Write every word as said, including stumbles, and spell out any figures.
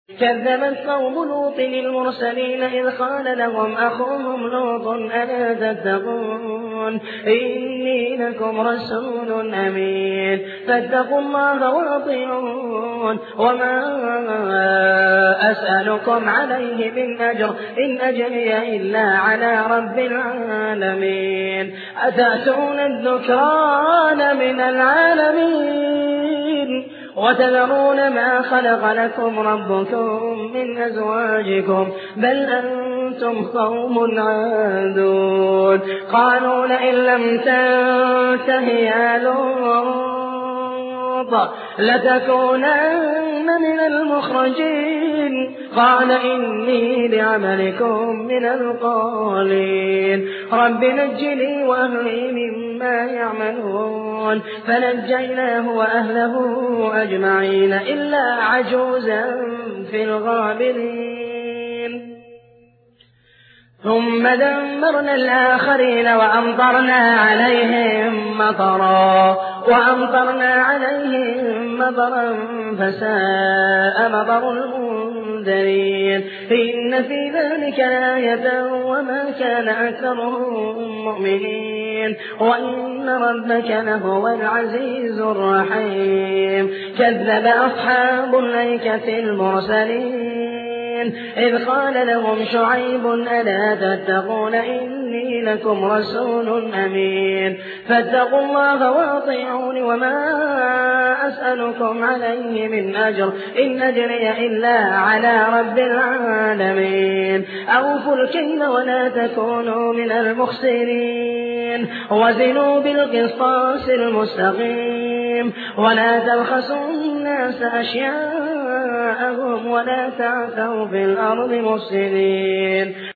كذبت قوم لوط المرسلين إذ قال لهم أخوهم لوط ألا تتقون إني لكم رسول أمين فاتقوا الله وأطيعون وما أسألكم عليه من أجر إن أجري إلا على رب العالمين أتأتون الذكران من العالمين وتذرون ما خلق لكم ربكم من أزواجكم بل أنتم قوم عادون قالوا لئن لم تنته يا لوط لتكونن من المخرجين قال إني لعملكم من القالين رب نجني وأهلي مما يعملون فنجيناه وأهله أجمعين إلا عجوزا في الغابرين ثم دمرنا الآخرين وأمطرنا عليهم مطرا وأمطرنا عليهم مطرا فساء مطر المنذرين إن في ذلك لآية وما كان أكثرهم مؤمنين وإن ربك لهو العزيز الرحيم كذب أصحاب الأيكة المرسلين إذ قال لهم شعيب ألا تتقون إني لكم رسول أمين فاتقوا الله وأطيعون وما أسألكم عليه من أجر إن أجري إلا على رب العالمين أوفوا الكيل ولا تكونوا من المخسرين وزنوا بالقسطاس المستقيم ولا تبخسوا الناس أشياءهم ولا تعثوا في الأرض مفسدين